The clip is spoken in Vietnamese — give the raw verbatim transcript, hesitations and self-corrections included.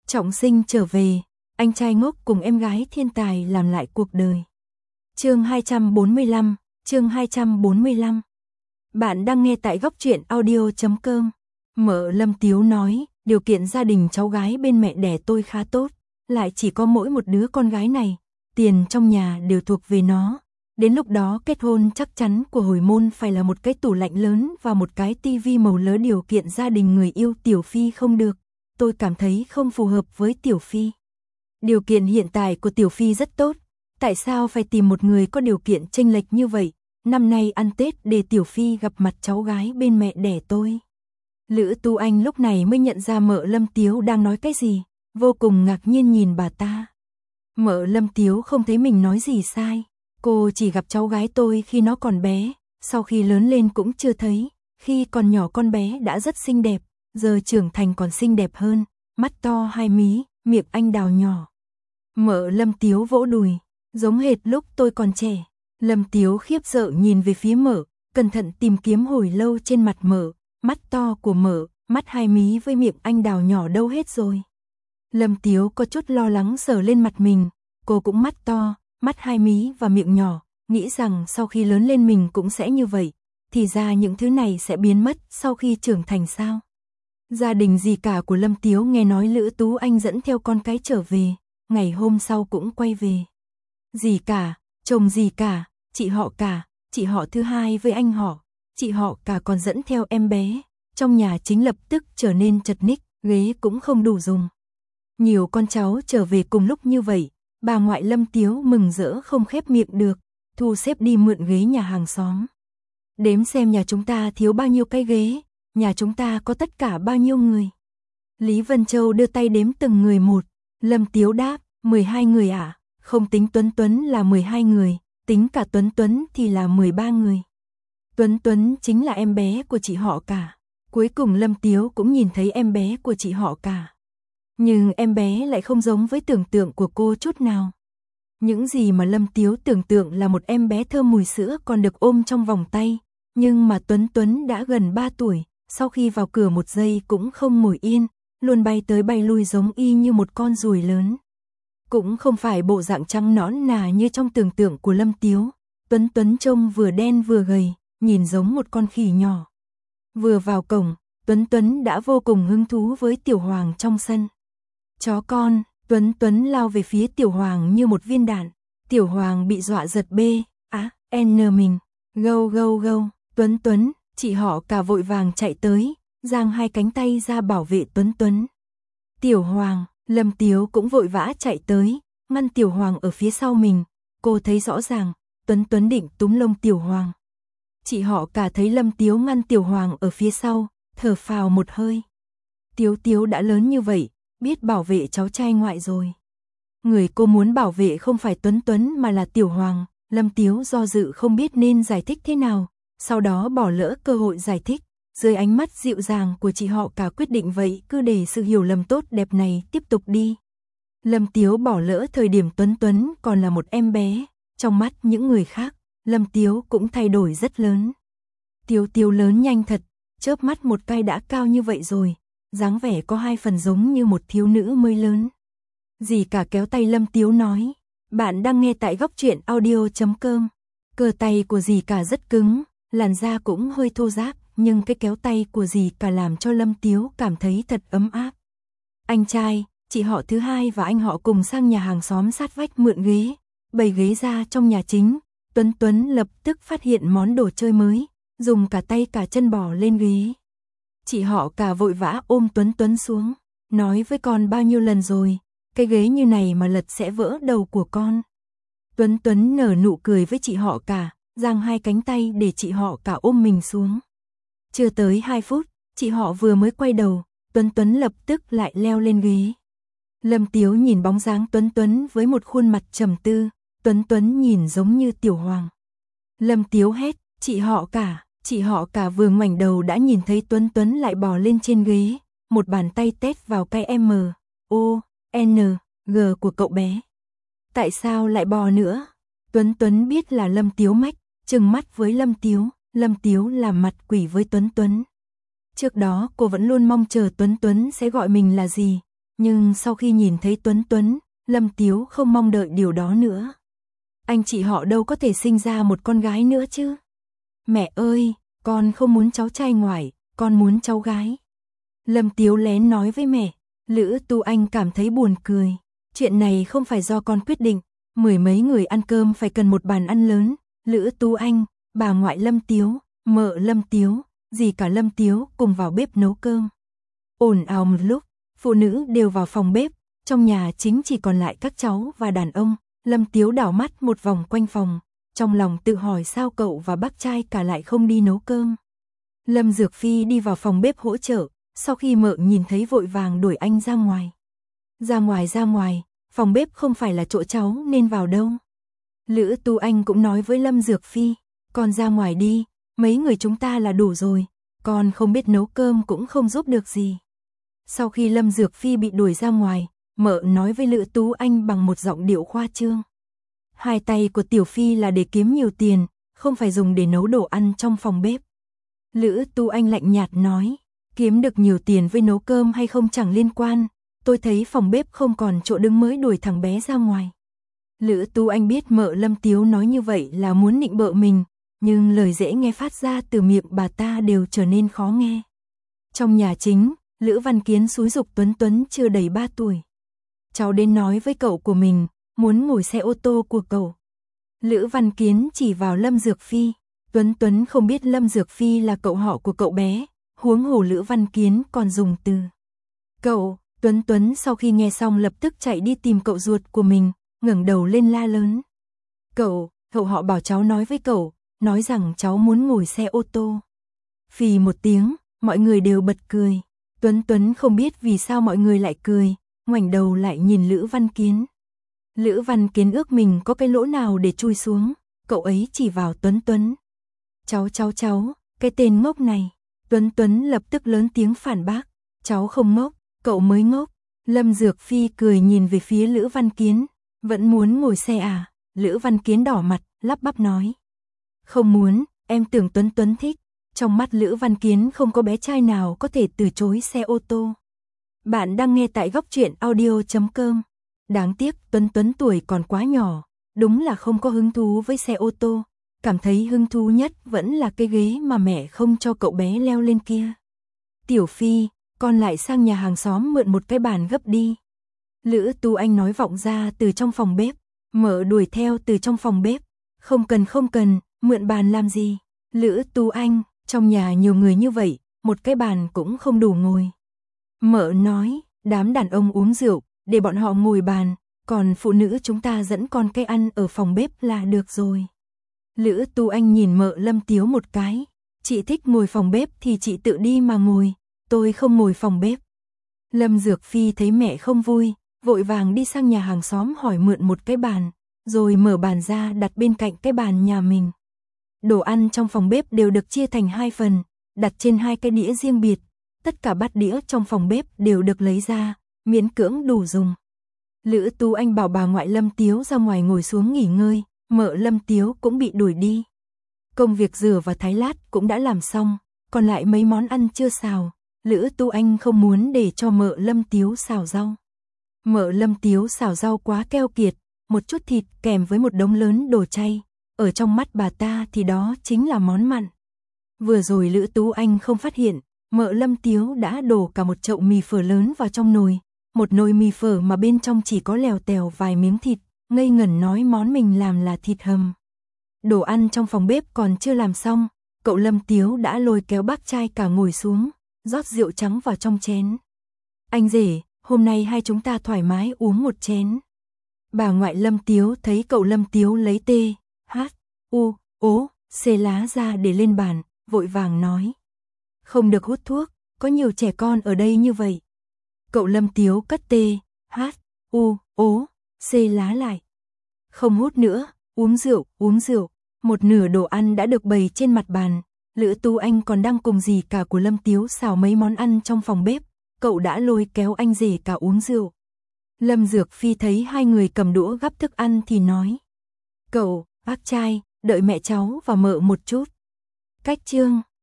Trọng sinh trở về, anh trai ngốc cùng em gái thiên tài làm lại cuộc đời. Chương hai trăm bốn mươi lăm, chương hai trăm bốn mươi lăm. Bạn đang nghe tại góc truyện audio chấm com. Mợ Lâm Tiếu nói, điều kiện gia đình cháu gái bên mẹ đẻ tôi khá tốt, lại chỉ có mỗi một đứa con gái này, tiền trong nhà đều thuộc về nó. Đến lúc đó kết hôn chắc chắn của hồi môn phải là một cái tủ lạnh lớn và một cái tivi màu lớn. Điều kiện gia đình người yêu Tiểu Phi không được, tôi cảm thấy không phù hợp với Tiểu Phi. Điều kiện hiện tại của Tiểu Phi rất tốt, tại sao phải tìm một người có điều kiện chênh lệch như vậy? Năm nay ăn Tết để Tiểu Phi gặp mặt cháu gái bên mẹ đẻ tôi. Lữ Tu Anh lúc này mới nhận ra mợ Lâm Tiếu đang nói cái gì, vô cùng ngạc nhiên nhìn bà ta. Mợ Lâm Tiếu không thấy mình nói gì sai, cô chỉ gặp cháu gái tôi khi nó còn bé, sau khi lớn lên cũng chưa thấy, khi còn nhỏ con bé đã rất xinh đẹp, giờ trưởng thành còn xinh đẹp hơn, mắt to hai mí, miệng anh đào nhỏ. Mợ Lâm Tiếu vỗ đùi, giống hệt lúc tôi còn trẻ. Lâm Tiếu khiếp sợ nhìn về phía mợ, cẩn thận tìm kiếm hồi lâu trên mặt mợ, mắt to của mợ, mắt hai mí với miệng anh đào nhỏ đâu hết rồi. Lâm Tiếu có chút lo lắng sờ lên mặt mình, cô cũng mắt to, mắt hai mí và miệng nhỏ, nghĩ rằng sau khi lớn lên mình cũng sẽ như vậy, thì ra những thứ này sẽ biến mất sau khi trưởng thành sao. Gia đình dì cả của Lâm Tiếu nghe nói Lữ Tú Anh dẫn theo con cái trở về, ngày hôm sau cũng quay về. Dì cả, chồng dì cả, chị họ cả, chị họ thứ hai với anh họ, chị họ cả còn dẫn theo em bé, trong nhà chính lập tức trở nên chật ních, ghế cũng không đủ dùng. Nhiều con cháu trở về cùng lúc như vậy, bà ngoại Lâm Tiếu mừng rỡ không khép miệng được, thu xếp đi mượn ghế nhà hàng xóm. Đếm xem nhà chúng ta thiếu bao nhiêu cái ghế, nhà chúng ta có tất cả bao nhiêu người. Lý Vân Châu đưa tay đếm từng người một, Lâm Tiếu đáp, mười hai người ạ, à? Không tính Tuấn Tuấn là mười hai người, tính cả Tuấn Tuấn thì là mười ba người. Tuấn Tuấn chính là em bé của chị họ cả. Cuối cùng Lâm Tiếu cũng nhìn thấy em bé của chị họ cả. Nhưng em bé lại không giống với tưởng tượng của cô chút nào. Những gì mà Lâm Tiếu tưởng tượng là một em bé thơm mùi sữa còn được ôm trong vòng tay, nhưng mà Tuấn Tuấn đã gần ba tuổi, sau khi vào cửa một giây cũng không ngồi yên, luôn bay tới bay lui giống y như một con ruồi lớn. Cũng không phải bộ dạng trắng nõn nà như trong tưởng tượng của Lâm Tiếu, Tuấn Tuấn trông vừa đen vừa gầy, nhìn giống một con khỉ nhỏ. Vừa vào cổng, Tuấn Tuấn đã vô cùng hứng thú với Tiểu Hoàng trong sân. Chó con, Tuấn Tuấn lao về phía Tiểu Hoàng như một viên đạn, Tiểu Hoàng bị dọa giật bê, á, à, n mình, gâu gâu gâu, Tuấn Tuấn, chị họ cả vội vàng chạy tới, giang hai cánh tay ra bảo vệ Tuấn Tuấn. Tiểu Hoàng, Lâm Tiếu cũng vội vã chạy tới, ngăn Tiểu Hoàng ở phía sau mình, cô thấy rõ ràng, Tuấn Tuấn định túm lông Tiểu Hoàng. Chị họ cả thấy Lâm Tiếu ngăn Tiểu Hoàng ở phía sau, thở phào một hơi. Tiếu Tiếu đã lớn như vậy, biết bảo vệ cháu trai ngoại rồi. Người cô muốn bảo vệ không phải Tuấn Tuấn mà là Tiểu Hoàng, Lâm Tiếu do dự không biết nên giải thích thế nào, sau đó bỏ lỡ cơ hội giải thích. Dưới ánh mắt dịu dàng của chị họ cả quyết định vậy cứ để sự hiểu lầm tốt đẹp này tiếp tục đi. Lâm Tiếu bỏ lỡ thời điểm Tuấn Tuấn còn là một em bé, trong mắt những người khác, Lâm Tiếu cũng thay đổi rất lớn. Tiếu Tiếu lớn nhanh thật, chớp mắt một cái đã cao như vậy rồi, dáng vẻ có hai phần giống như một thiếu nữ mới lớn. Dì cả kéo tay Lâm Tiếu nói, bạn đang nghe tại góc truyện audio chấm com. Cơ tay của dì cả rất cứng, làn da cũng hơi thô ráp, nhưng cái kéo tay của dì cả làm cho Lâm Tiếu cảm thấy thật ấm áp. Anh trai, chị họ thứ hai và anh họ cùng sang nhà hàng xóm sát vách mượn ghế, bày ghế ra trong nhà chính. Tuấn Tuấn lập tức phát hiện món đồ chơi mới, dùng cả tay cả chân bò lên ghế. Chị họ cả vội vã ôm Tuấn Tuấn xuống, nói với con bao nhiêu lần rồi, cái ghế như này mà lật sẽ vỡ đầu của con. Tuấn Tuấn nở nụ cười với chị họ cả, giang hai cánh tay để chị họ cả ôm mình xuống. Chưa tới hai phút, chị họ vừa mới quay đầu, Tuấn Tuấn lập tức lại leo lên ghế. Lâm Tiếu nhìn bóng dáng Tuấn Tuấn với một khuôn mặt trầm tư, Tuấn Tuấn nhìn giống như Tiểu Hoàng. Lâm Tiếu hét, chị họ cả, chị họ cả vừa ngoảnh đầu đã nhìn thấy Tuấn Tuấn lại bò lên trên ghế, một bàn tay tét vào cái M, O, N, G của cậu bé. Tại sao lại bò nữa? Tuấn Tuấn biết là Lâm Tiếu mách, trừng mắt với Lâm Tiếu, Lâm Tiếu làm mặt quỷ với Tuấn Tuấn. Trước đó cô vẫn luôn mong chờ Tuấn Tuấn sẽ gọi mình là gì, Nhưng sau khi nhìn thấy Tuấn Tuấn, Lâm Tiếu không mong đợi điều đó nữa. Anh chị họ đâu có thể sinh ra một con gái nữa chứ. Mẹ ơi, con không muốn cháu trai ngoại, con muốn cháu gái. Lâm Tiếu lén nói với mẹ. Lữ Tu Anh cảm thấy buồn cười. Chuyện này không phải do con quyết định. Mười mấy người ăn cơm phải cần một bàn ăn lớn. Lữ Tu Anh, bà ngoại Lâm Tiếu, mợ Lâm Tiếu, dì cả Lâm Tiếu cùng vào bếp nấu cơm. Ồn ào một lúc, phụ nữ đều vào phòng bếp. Trong nhà chính chỉ còn lại các cháu và đàn ông. Lâm Tiếu đảo mắt một vòng quanh phòng. Trong lòng tự hỏi sao cậu và bác trai cả lại không đi nấu cơm. Lâm Dược Phi đi vào phòng bếp hỗ trợ. Sau khi mợ nhìn thấy vội vàng đuổi anh ra ngoài. Ra ngoài ra ngoài, phòng bếp không phải là chỗ cháu nên vào đâu. Lữ Tu Anh cũng nói với Lâm Dược Phi, con ra ngoài đi, mấy người chúng ta là đủ rồi, con không biết nấu cơm cũng không giúp được gì. Sau khi Lâm Dược Phi bị đuổi ra ngoài, mợ nói với Lữ Tu Anh bằng một giọng điệu khoa trương. Hai tay của Tiểu Phi là để kiếm nhiều tiền, không phải dùng để nấu đồ ăn trong phòng bếp. Lữ Tu Anh lạnh nhạt nói. Kiếm được nhiều tiền với nấu cơm hay không chẳng liên quan, tôi thấy phòng bếp không còn chỗ đứng mới đuổi thằng bé ra ngoài. Lữ Tu Anh biết mợ Lâm Tiếu nói như vậy là muốn nịnh bợ mình, nhưng lời dễ nghe phát ra từ miệng bà ta đều trở nên khó nghe. Trong nhà chính, Lữ Văn Kiến xúi giục Tuấn Tuấn chưa đầy ba tuổi. Cháu đến nói với cậu của mình, muốn ngồi xe ô tô của cậu. Lữ Văn Kiến chỉ vào Lâm Dược Phi, Tuấn Tuấn không biết Lâm Dược Phi là cậu họ của cậu bé. Huống hồ Lữ Văn Kiến còn dùng từ cậu. Tuấn Tuấn sau khi nghe xong lập tức chạy đi tìm cậu ruột của mình, ngẩng đầu lên la lớn. Cậu, cậu họ bảo cháu nói với cậu, nói rằng cháu muốn ngồi xe ô tô. Phì một tiếng, mọi người đều bật cười. Tuấn Tuấn không biết vì sao mọi người lại cười, ngoảnh đầu lại nhìn Lữ Văn Kiến. Lữ Văn Kiến ước mình có cái lỗ nào để chui xuống, cậu ấy chỉ vào Tuấn Tuấn. Cháu cháu cháu, cái tên ngốc này. Tuấn Tuấn lập tức lớn tiếng phản bác, cháu không ngốc, cậu mới ngốc. Lâm Dược Phi cười nhìn về phía Lữ Văn Kiến, vẫn muốn ngồi xe à? Lữ Văn Kiến đỏ mặt, lắp bắp nói. Không muốn, em tưởng Tuấn Tuấn thích. Trong mắt Lữ Văn Kiến không có bé trai nào có thể từ chối xe ô tô. Bạn đang nghe tại góc truyện audio chấm com. Đáng tiếc Tuấn Tuấn tuổi còn quá nhỏ, đúng là không có hứng thú với xe ô tô. Cảm thấy hứng thú nhất vẫn là cái ghế mà mẹ không cho cậu bé leo lên kia. Tiểu Phi, con lại sang nhà hàng xóm mượn một cái bàn gấp đi. Lữ Tu Anh nói vọng ra từ trong phòng bếp, mợ đuổi theo từ trong phòng bếp. Không cần không cần, mượn bàn làm gì? Lữ Tu Anh, trong nhà nhiều người như vậy, một cái bàn cũng không đủ ngồi. Mợ nói, đám đàn ông uống rượu, để bọn họ ngồi bàn, còn phụ nữ chúng ta dẫn con cái ăn ở phòng bếp là được rồi. Lữ Tu Anh nhìn mợ Lâm Tiếu một cái, chị thích ngồi phòng bếp thì chị tự đi mà ngồi, tôi không ngồi phòng bếp. Lâm Dược Phi thấy mẹ không vui, vội vàng đi sang nhà hàng xóm hỏi mượn một cái bàn, rồi mở bàn ra đặt bên cạnh cái bàn nhà mình. Đồ ăn trong phòng bếp đều được chia thành hai phần, đặt trên hai cái đĩa riêng biệt, tất cả bát đĩa trong phòng bếp đều được lấy ra, miễn cưỡng đủ dùng. Lữ Tu Anh bảo bà ngoại Lâm Tiếu ra ngoài ngồi xuống nghỉ ngơi. Mợ Lâm Tiếu cũng bị đuổi đi. Công việc rửa và thái lát cũng đã làm xong, còn lại mấy món ăn chưa xào. Lữ Tu Anh không muốn để cho mợ Lâm Tiếu xào rau. Mợ Lâm Tiếu xào rau quá keo kiệt, một chút thịt kèm với một đống lớn đồ chay. Ở trong mắt bà ta thì đó chính là món mặn. Vừa rồi Lữ Tu Anh không phát hiện, mợ Lâm Tiếu đã đổ cả một chậu mì phở lớn vào trong nồi. Một nồi mì phở mà bên trong chỉ có lèo tèo vài miếng thịt. Ngây ngẩn nói món mình làm là thịt hầm. Đồ ăn trong phòng bếp còn chưa làm xong, cậu Lâm Tiếu đã lôi kéo bác trai cả ngồi xuống, rót rượu trắng vào trong chén. Anh rể, hôm nay hai chúng ta thoải mái uống một chén. Bà ngoại Lâm Tiếu thấy cậu Lâm Tiếu lấy tê, hát, u, ố, xê lá ra để lên bàn, vội vàng nói. Không được hút thuốc, có nhiều trẻ con ở đây như vậy. Cậu Lâm Tiếu cất tê, hát, u, ố, xê lá lại. Không hút nữa, uống rượu, uống rượu. Một nửa đồ ăn đã được bày trên mặt bàn. Lữ Tu Anh còn đang cùng dì cả của Lâm Tiếu xào mấy món ăn trong phòng bếp. Cậu đã lôi kéo anh rể cả uống rượu. Lâm Dược Phi thấy hai người cầm đũa gắp thức ăn thì nói. Cậu, bác trai, đợi mẹ cháu và mợ một chút. Cách chương